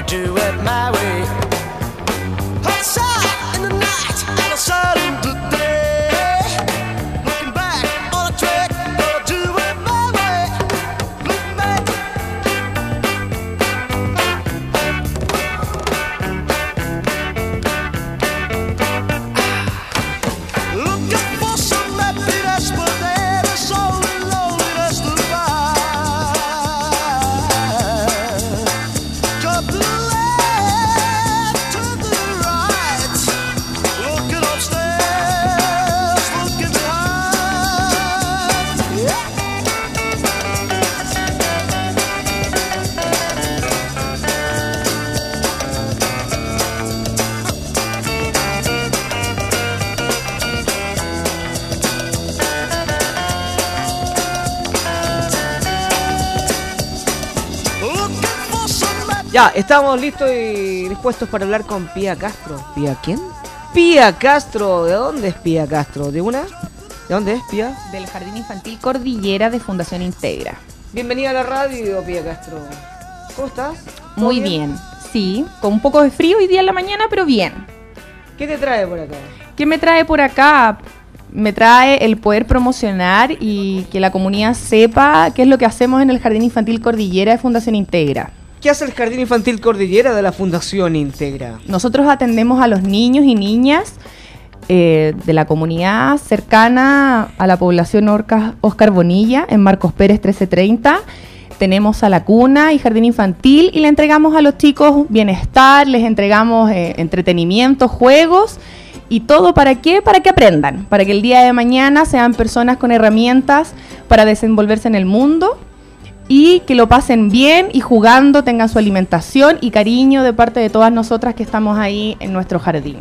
do it my way. Outside in the night, out of sudden today. Looking back on a trick, gonna do it my way. Looking back. Looking for some happiness, but there is only loneliness to find. Jump to the left, turn to the right. Looking upstairs, looking behind. Yeah. Looking for some happiness. Ya, estamos listos y dispuestos para hablar con Pía Castro. ¿Pía quién? Pía Castro. ¿De dónde es Pía Castro? ¿De una? ¿De dónde es Pía? Del Jardín Infantil Cordillera de Fundación Integra. Bienvenida a la radio, Pía Castro. ¿Cómo estás? ¿Todo Muy bien, sí, con un poco de frío hoy día en la mañana, pero bien. ¿Qué te trae por acá? ¿Qué me trae por acá? Me trae el poder promocionar y que la comunidad sepa qué es lo que hacemos en el Jardín Infantil Cordillera de Fundación Integra. ¿Qué hace el Jardín Infantil Cordillera de la Fundación Integra? Nosotros atendemos a los niños y niñas de la comunidad cercana a la población Oscar Bonilla, en Marcos Pérez 1330. Tenemos a la cuna y jardín infantil y le entregamos a los chicos bienestar, les entregamos entretenimiento, juegos y todo. ¿Para qué? Para que aprendan, para que el día de mañana sean personas con herramientas para desenvolverse en el mundo y que lo pasen bien y jugando tengan su alimentación y cariño de parte de todas nosotras que estamos ahí en nuestro jardín.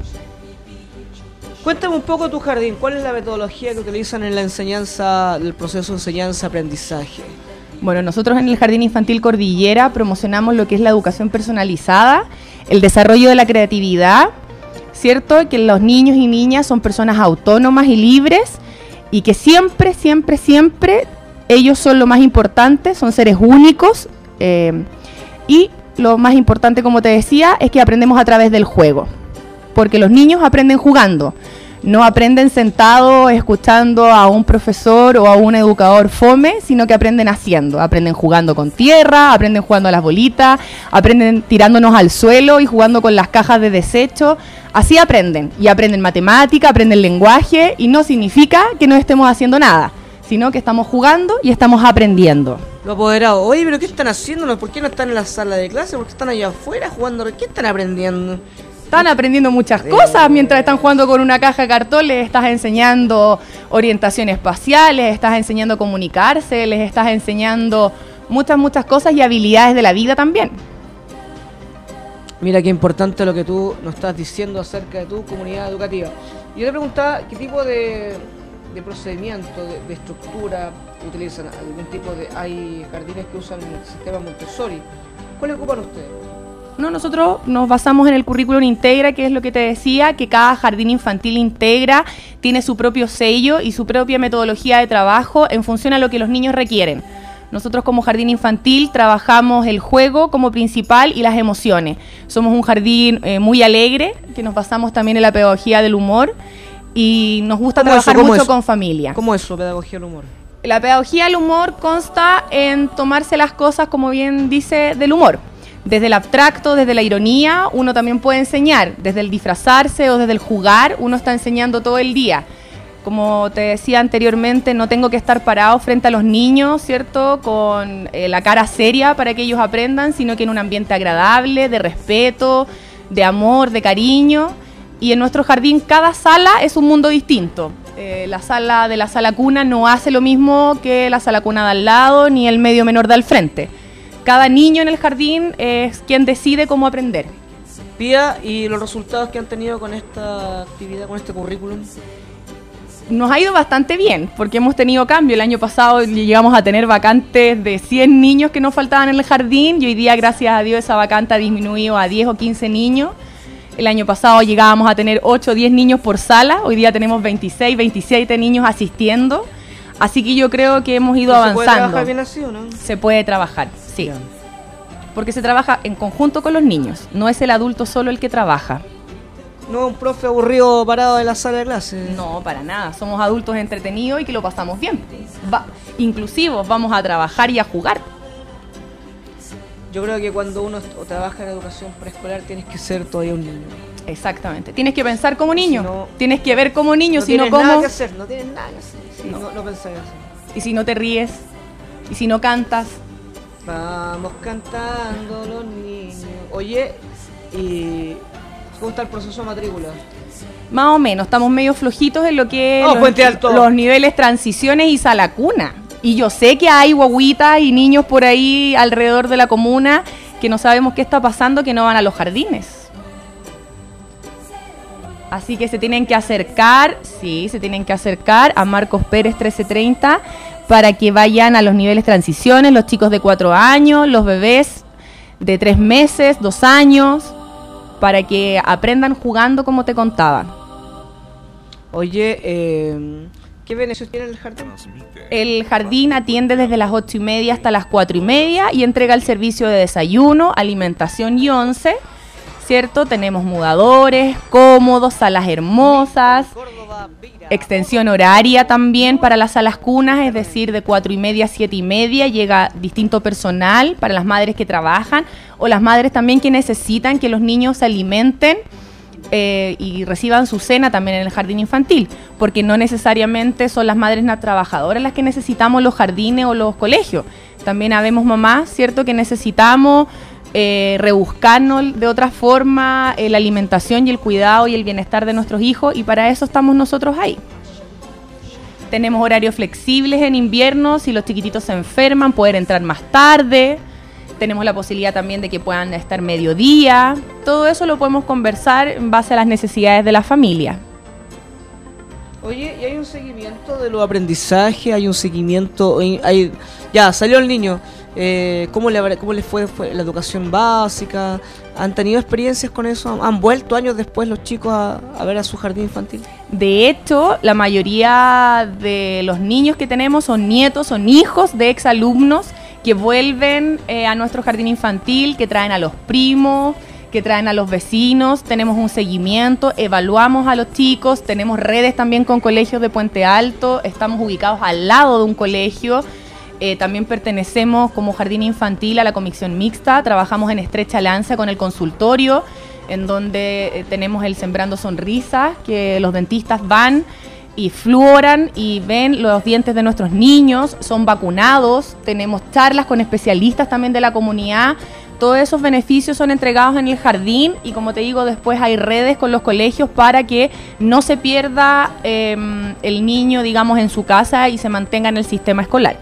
Cuéntame un poco tu jardín. ¿Cuál es la metodología que utilizan en la enseñanza, del proceso de enseñanza-aprendizaje? Bueno, nosotros en el Jardín Infantil Cordillera promocionamos lo que es la educación personalizada, el desarrollo de la creatividad, ¿cierto? Que los niños y niñas son personas autónomas y libres y que siempre, siempre, siempre ellos son lo más importante, son seres únicos y lo más importante, como te decía, es que aprendemos a través del juego, porque los niños aprenden jugando. No aprenden sentados escuchando a un profesor o a un educador fome, sino que aprenden haciendo. Aprenden jugando con tierra, aprenden jugando a las bolitas, aprenden tirándonos al suelo y jugando con las cajas de desecho. Así aprenden. Y aprenden matemática, aprenden lenguaje y no significa que no estemos haciendo nada, sino que estamos jugando y estamos aprendiendo. Los apoderados, oye, pero ¿qué están haciendo? ¿Por qué no están en la sala de clase? ¿Por qué están allá afuera jugando? ¿Qué están aprendiendo? Están aprendiendo muchas cosas mientras están jugando con una caja de cartón. Les estás enseñando orientación espacial, les estás enseñando a comunicarse, les estás enseñando muchas cosas y habilidades de la vida también. Mira qué importante lo que tú nos estás diciendo acerca de tu comunidad educativa. Y yo te preguntaba qué tipo de procedimiento, de estructura utilizan. Algún tipo de... Hay jardines que usan el sistema Montessori. ¿Cuál ocupan ustedes? No, nosotros nos basamos en el currículum Integra, que es lo que te decía, que cada jardín infantil Integra tiene su propio sello y su propia metodología de trabajo en función a lo que los niños requieren. Nosotros como jardín infantil trabajamos el juego como principal y las emociones. Somos un jardín muy alegre, que nos basamos también en la pedagogía del humor y nos gusta trabajar mucho con familia. ¿Cómo es la pedagogía del humor? La pedagogía del humor consta en tomarse las cosas, como bien dice, del humor. Desde el abstracto, desde la ironía, uno también puede enseñar. Desde el disfrazarse o desde el jugar, uno está enseñando todo el día. Como te decía anteriormente, no tengo que estar parado frente a los niños, ¿cierto? Con la cara seria para que ellos aprendan, sino que en un ambiente agradable, de respeto, de amor, de cariño. Y en nuestro jardín cada sala es un mundo distinto. La sala de la sala cuna no hace lo mismo que la sala cuna de al lado, ni el medio menor de al frente. Cada niño en el jardín es quien decide cómo aprender. Pía, ¿y los resultados que han tenido con esta actividad, con este currículum? Nos ha ido bastante bien, porque hemos tenido cambio. El año pasado llegamos a tener vacantes de 100 niños que nos faltaban en el jardín, y hoy día, gracias a Dios, esa vacante ha disminuido a 10 o 15 niños. El año pasado llegábamos a tener 8 o 10 niños por sala, hoy día tenemos 26, 27 niños asistiendo. Así que yo creo que hemos ido avanzando. ¿Se puede trabajar bien así o no? Se puede trabajar, sí. porque se trabaja en conjunto con los niños, no es el adulto solo el que trabaja. No un profe aburrido parado en la sala de clase. No, para nada, somos adultos entretenidos y que lo pasamos bien. Inclusivos, vamos a trabajar y a jugar. Yo creo que cuando uno trabaja en educación preescolar tienes que ser todavía un niño. Exactamente, tienes que pensar como niño, Si no, tienes que ver como niño, no si no tienes como... nada que hacer, no tienes nada que hacer. Sí, No. no pensar así. Y si no te ríes, y si no cantas. Vamos cantando los niños. Oye, ¿y cómo está el proceso de matrícula? Más o menos, estamos medio flojitos en lo que Vamos, Puente Alto. los niveles transiciones y sala cuna. Y yo sé que hay guaguitas y niños por ahí alrededor de la comuna que no sabemos qué está pasando, que no van a los jardines. Así que se tienen que acercar a Marcos Pérez 1330 para que vayan a los niveles transiciones, los chicos de 4 años, los bebés de 3 meses, 2 años, para que aprendan jugando como te contaba. Oye, ¿qué beneficios tiene el jardín? El jardín atiende desde las 8:30 hasta las 4:30 y entrega el servicio de desayuno, alimentación y once, ¿cierto? Tenemos mudadores, cómodos, salas hermosas, extensión horaria también para las salas cunas, es decir, de 4:30 a 7:30 llega distinto personal para las madres que trabajan o las madres también que necesitan que los niños se alimenten y reciban su cena también en el jardín infantil, porque no necesariamente son las madres trabajadoras las que necesitamos los jardines o los colegios. También habemos mamás, ¿cierto?, que necesitamos rebuscarnos de otra forma la alimentación y el cuidado y el bienestar de nuestros hijos, y para eso estamos nosotros ahí. Tenemos horarios flexibles en invierno, si los chiquititos se enferman, poder entrar más tarde. Tenemos la posibilidad también de que puedan estar mediodía. Todo eso lo podemos conversar en base a las necesidades de la familia. Oye, ¿y hay un seguimiento de los aprendizajes? ¿Hay un seguimiento? Ya, salió el niño. ¿Cómo les fue la educación básica? ¿Han tenido experiencias con eso? ¿Han vuelto años después los chicos a ver a su jardín infantil? De hecho, la mayoría de los niños que tenemos son nietos, son hijos de exalumnos que vuelven a nuestro jardín infantil, que traen a los primos, que traen a los vecinos. Tenemos un seguimiento, evaluamos a los chicos, tenemos redes también con colegios de Puente Alto, estamos ubicados al lado de un colegio. También pertenecemos como jardín infantil a la comisión mixta, trabajamos en estrecha alianza con el consultorio, en donde tenemos el Sembrando Sonrisas, que los dentistas van y fluoran y ven los dientes de nuestros niños, son vacunados, tenemos charlas con especialistas también de la comunidad. Todos esos beneficios son entregados en el jardín y, como te digo, después hay redes con los colegios para que no se pierda el niño, digamos, en su casa y se mantenga en el sistema escolar.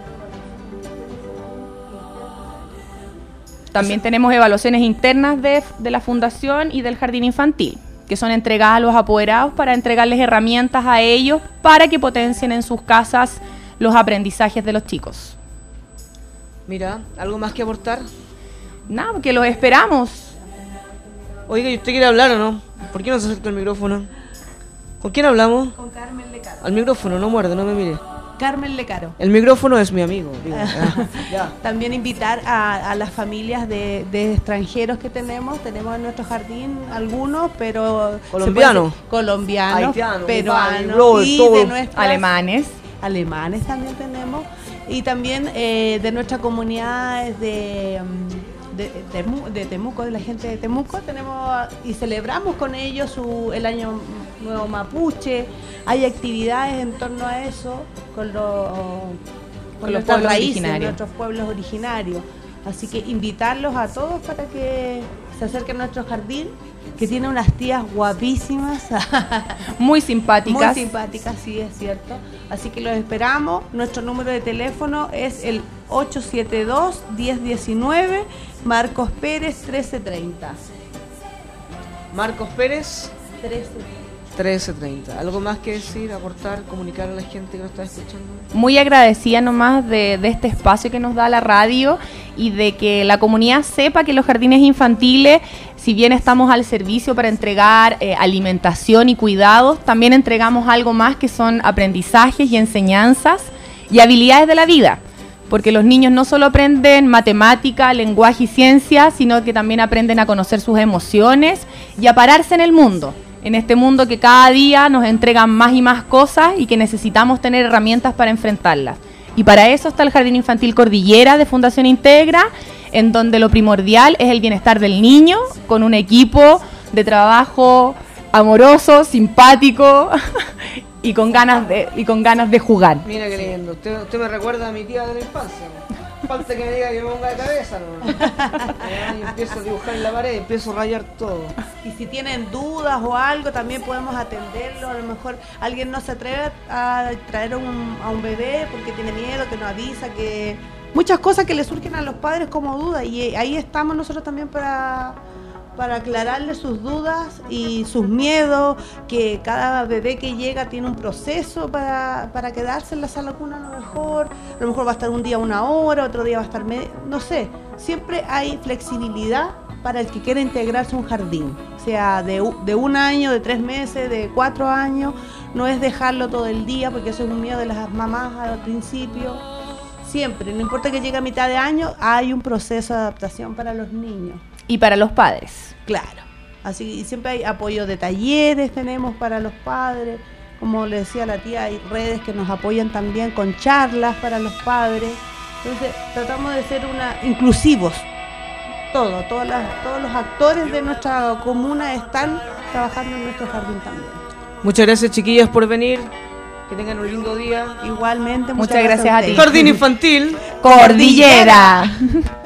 También tenemos evaluaciones internas de la fundación y del jardín infantil, que son entregadas a los apoderados para entregarles herramientas a ellos para que potencien en sus casas los aprendizajes de los chicos. Mira, ¿algo más que aportar? Nada, porque los esperamos. Oiga, ¿y usted quiere hablar o no? ¿Por qué no se acerca el micrófono? ¿Con quién hablamos? Con Carmen Lecaro. Al micrófono, no muerde, no me mire. Carmen Lecaro. El micrófono es mi amigo. Digo. Ya. También invitar a las familias de extranjeros que tenemos en nuestro jardín, algunos, pero... Colombianos. Colombianos, Haitianos, peruanos Robert, y todo. de nuestras... Alemanes también tenemos. Y también de nuestra comunidad de Temuco, de la gente de Temuco, tenemos y celebramos con ellos el Año Nuevo Mapuche. Hay actividades en torno a eso con los nuestras pueblos raíces, originarios. nuestros pueblos originarios. Así que invitarlos a todos para que se acerquen a nuestro jardín, que tiene unas tías guapísimas. Muy simpáticas. Muy simpáticas, sí, es cierto. Así que los esperamos. Nuestro número de teléfono es el 872-1019, Marcos Pérez 1330. Marcos Pérez 1330. 1330. ¿Algo más que decir, aportar, comunicar a la gente que nos está escuchando? Muy agradecida nomás de este espacio que nos da la radio y de que la comunidad sepa que los jardines infantiles, si bien estamos al servicio para entregar alimentación y cuidados, también entregamos algo más que son aprendizajes y enseñanzas y habilidades de la vida. porque los niños no solo aprenden matemática, lenguaje y ciencia, sino que también aprenden a conocer sus emociones y a pararse en el mundo. En este mundo que cada día nos entregan más y más cosas y que necesitamos tener herramientas para enfrentarlas. Y para eso está el Jardín Infantil Cordillera de Fundación Integra, en donde lo primordial es el bienestar del niño, con un equipo de trabajo amoroso, simpático y con ganas de jugar. Mira qué lindo. Usted me recuerda a mi tía de la infancia. Falta que me diga que me ponga de cabeza, ¿no? Y empiezo a dibujar en la pared, empiezo a rayar todo. Y si tienen dudas o algo, también podemos atenderlo. A lo mejor alguien no se atreve a traer a un bebé porque tiene miedo, que no avisa, que muchas cosas que le surgen a los padres como dudas. Y ahí estamos nosotros también para aclararle sus dudas y sus miedos, que cada bebé que llega tiene un proceso para quedarse en la sala cuna a lo mejor va a estar un día 1 hora, otro día va a estar no sé, siempre hay flexibilidad para el que quiera integrarse a un jardín, sea de 1 año, de 3 meses, de 4 años, no es dejarlo todo el día, porque eso es un miedo de las mamás al principio. Siempre, no importa que llegue a mitad de año, hay un proceso de adaptación para los niños. Y para los padres. Claro. Así que siempre hay apoyo de talleres, tenemos para los padres. Como le decía la tía, hay redes que nos apoyan también con charlas para los padres. Entonces, tratamos de ser inclusivos. Todos los actores de nuestra comuna están trabajando en nuestro jardín también. Muchas gracias, chiquillas, por venir. Que tengan un lindo día. Igualmente, muchas gracias a ti. Jardín Infantil Cordillera.